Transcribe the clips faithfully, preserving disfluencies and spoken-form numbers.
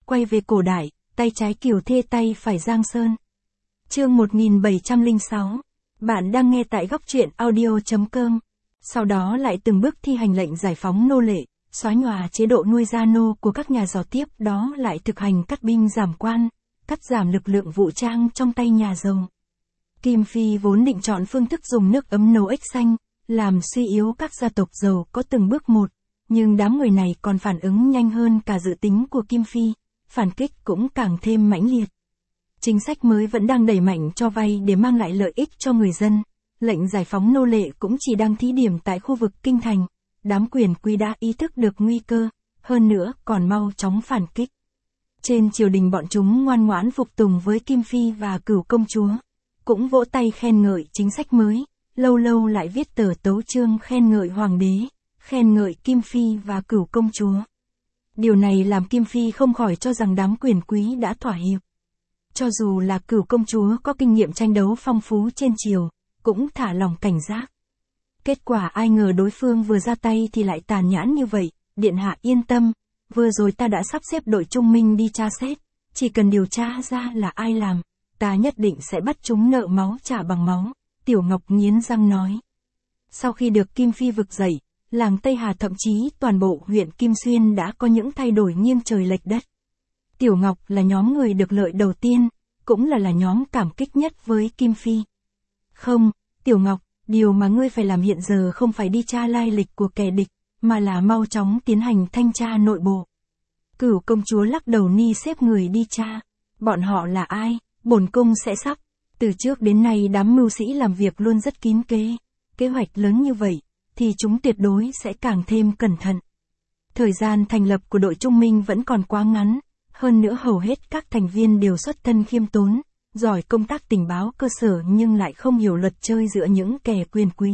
quay về cổ đại, tay trái Kiều Thê tay phải Giang Sơn. Chương một nghìn bảy trăm lẻ sáu. Bạn đang nghe tại góc truyện audio chấm com. Sau đó lại từng bước thi hành lệnh giải phóng nô lệ, xóa nhòa chế độ nuôi gia nô của các nhà giàu, tiếp đó lại thực hành cắt binh giảm quan, cắt giảm lực lượng vũ trang trong tay nhà giàu. Kim Phi vốn định chọn phương thức dùng nước ấm nấu ếch xanh, làm suy yếu các gia tộc giàu có từng bước một, nhưng đám người này còn phản ứng nhanh hơn cả dự tính của Kim Phi, phản kích cũng càng thêm mãnh liệt. Chính sách mới vẫn đang đẩy mạnh cho vay để mang lại lợi ích cho người dân, lệnh giải phóng nô lệ cũng chỉ đang thí điểm tại khu vực kinh thành, đám quyền quý đã ý thức được nguy cơ, hơn nữa còn mau chóng phản kích. Trên triều đình bọn chúng ngoan ngoãn phục tùng với Kim Phi và Cửu công chúa, cũng vỗ tay khen ngợi chính sách mới, lâu lâu lại viết tờ tấu chương khen ngợi hoàng đế, khen ngợi Kim Phi và Cửu công chúa. Điều này làm Kim Phi không khỏi cho rằng đám quyền quý đã thỏa hiệp. Cho dù là Cửu công chúa có kinh nghiệm tranh đấu phong phú trên triều, cũng thả lòng cảnh giác. Kết quả ai ngờ đối phương vừa ra tay thì lại tàn nhẫn như vậy. Điện hạ yên tâm, vừa rồi ta đã sắp xếp đội trung minh đi tra xét, chỉ cần điều tra ra là ai làm, ta nhất định sẽ bắt chúng nợ máu trả bằng máu, Tiểu Ngọc nghiến răng nói. Sau khi được Kim Phi vực dậy, làng Tây Hà thậm chí toàn bộ huyện Kim Xuyên đã có những thay đổi nghiêng trời lệch đất. Tiểu Ngọc là nhóm người được lợi đầu tiên, cũng là là nhóm cảm kích nhất với Kim Phi. Không, Tiểu Ngọc, điều mà ngươi phải làm hiện giờ không phải đi tra lai lịch của kẻ địch, mà là mau chóng tiến hành thanh tra nội bộ. Cửu công chúa lắc đầu ni xếp người đi tra. Bọn họ là ai, bổn cung sẽ sắp. Từ trước đến nay đám mưu sĩ làm việc luôn rất kín kế. Kế hoạch lớn như vậy, thì chúng tuyệt đối sẽ càng thêm cẩn thận. Thời gian thành lập của đội trung minh vẫn còn quá ngắn. Hơn nữa hầu hết các thành viên đều xuất thân khiêm tốn, giỏi công tác tình báo cơ sở nhưng lại không hiểu luật chơi giữa những kẻ quyền quý.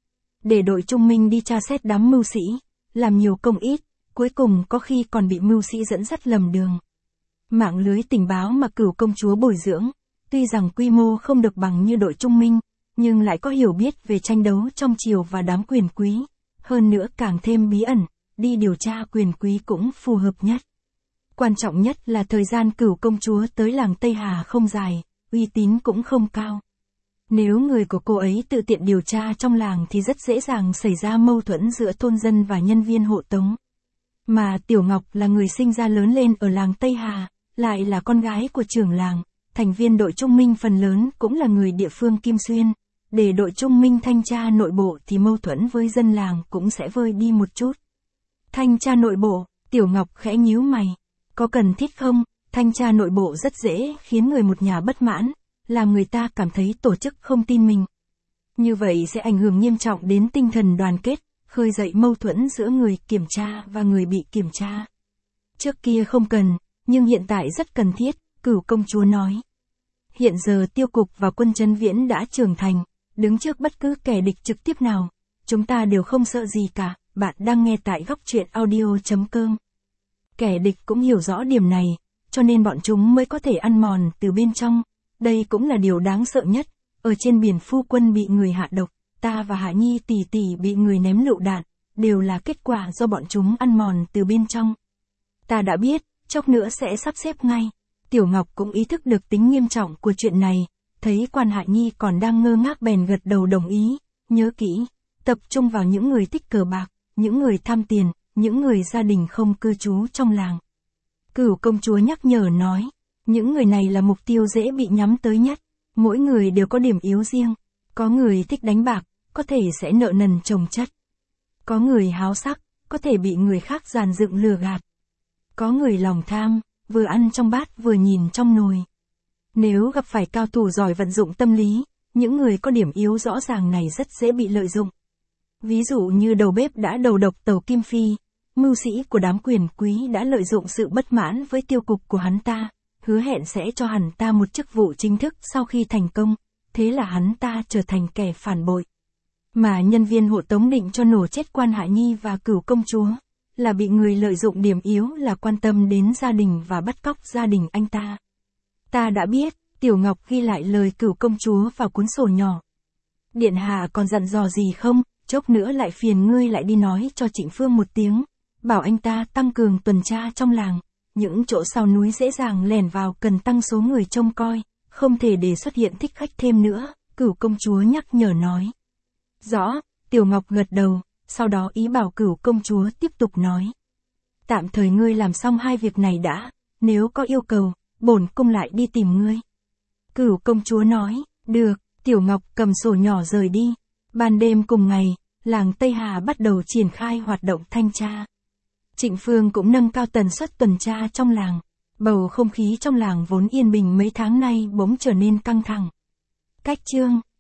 Để đội trung minh đi tra xét đám mưu sĩ, làm nhiều công ít, cuối cùng có khi còn bị mưu sĩ dẫn dắt lầm đường. Mạng lưới tình báo mà Cửu công chúa bồi dưỡng, tuy rằng quy mô không được bằng như đội trung minh, nhưng lại có hiểu biết về tranh đấu trong triều và đám quyền quý, hơn nữa càng thêm bí ẩn, đi điều tra quyền quý cũng phù hợp nhất. Quan trọng nhất là thời gian Cửu công chúa tới làng Tây Hà không dài, uy tín cũng không cao. Nếu người của cô ấy tự tiện điều tra trong làng thì rất dễ dàng xảy ra mâu thuẫn giữa thôn dân và nhân viên hộ tống. Mà Tiểu Ngọc là người sinh ra lớn lên ở làng Tây Hà, lại là con gái của trưởng làng, thành viên đội trung minh phần lớn cũng là người địa phương Kim Xuyên. Để đội trung minh thanh tra nội bộ thì mâu thuẫn với dân làng cũng sẽ vơi đi một chút. Thanh tra nội bộ, Tiểu Ngọc khẽ nhíu mày. Có cần thiết không? Thanh tra nội bộ rất dễ khiến người một nhà bất mãn, làm người ta cảm thấy tổ chức không tin mình. Như vậy sẽ ảnh hưởng nghiêm trọng đến tinh thần đoàn kết, khơi dậy mâu thuẫn giữa người kiểm tra và người bị kiểm tra. Trước kia không cần, nhưng hiện tại rất cần thiết, Cửu công chúa nói. Hiện giờ tiêu cục và quân Trấn Viễn đã trưởng thành, đứng trước bất cứ kẻ địch trực tiếp nào, chúng ta đều không sợ gì cả. Bạn đang nghe tại góc truyện audio chấm com. Kẻ địch cũng hiểu rõ điểm này, cho nên bọn chúng mới có thể ăn mòn từ bên trong. Đây cũng là điều đáng sợ nhất. Ở trên biển phu quân bị người hạ độc, ta và Hạ Nhi tỷ tỷ bị người ném lựu đạn, đều là kết quả do bọn chúng ăn mòn từ bên trong. Ta đã biết, chốc nữa sẽ sắp xếp ngay. Tiểu Ngọc cũng ý thức được tính nghiêm trọng của chuyện này, thấy quan Hạ Nhi còn đang ngơ ngác bèn gật đầu đồng ý. Nhớ kỹ, tập trung vào những người thích cờ bạc, những người tham tiền, những người gia đình không cư trú trong làng. Cửu công chúa nhắc nhở nói, những người này là mục tiêu dễ bị nhắm tới nhất, mỗi người đều có điểm yếu riêng, có người thích đánh bạc, có thể sẽ nợ nần chồng chất. Có người háo sắc, có thể bị người khác dàn dựng lừa gạt. Có người lòng tham, vừa ăn trong bát vừa nhìn trong nồi. Nếu gặp phải cao thủ giỏi vận dụng tâm lý, những người có điểm yếu rõ ràng này rất dễ bị lợi dụng. Ví dụ như đầu bếp đã đầu độc Tàu Kim Phi, mưu sĩ của đám quyền quý đã lợi dụng sự bất mãn với tiêu cục của hắn ta, hứa hẹn sẽ cho hắn ta một chức vụ chính thức sau khi thành công, thế là hắn ta trở thành kẻ phản bội. Mà nhân viên hộ tống định cho nổ chết quan Hạ Nhi và Cửu công chúa, là bị người lợi dụng điểm yếu là quan tâm đến gia đình và bắt cóc gia đình anh ta. Ta đã biết, Tiểu Ngọc ghi lại lời Cửu công chúa vào cuốn sổ nhỏ. Điện hạ còn dặn dò gì không? Chốc nữa lại phiền ngươi lại đi nói cho Trịnh Phương một tiếng, bảo anh ta tăng cường tuần tra trong làng, Những chỗ sau núi dễ dàng lẻn vào cần tăng số người trông coi, không thể để xuất hiện thích khách thêm nữa, Cửu công chúa nhắc nhở nói. Rõ, Tiểu Ngọc gật đầu, sau đó ý bảo Cửu công chúa tiếp tục nói. Tạm thời ngươi làm xong hai việc này đã, nếu có yêu cầu, bổn cung lại đi tìm ngươi. Cửu công chúa nói, được, Tiểu Ngọc cầm sổ nhỏ rời đi. Ban đêm cùng ngày, làng Tây Hà bắt đầu triển khai hoạt động thanh tra. Trịnh Phương cũng nâng cao tần suất tuần tra trong làng. Bầu không khí trong làng vốn yên bình mấy tháng nay bỗng trở nên căng thẳng. Cách chương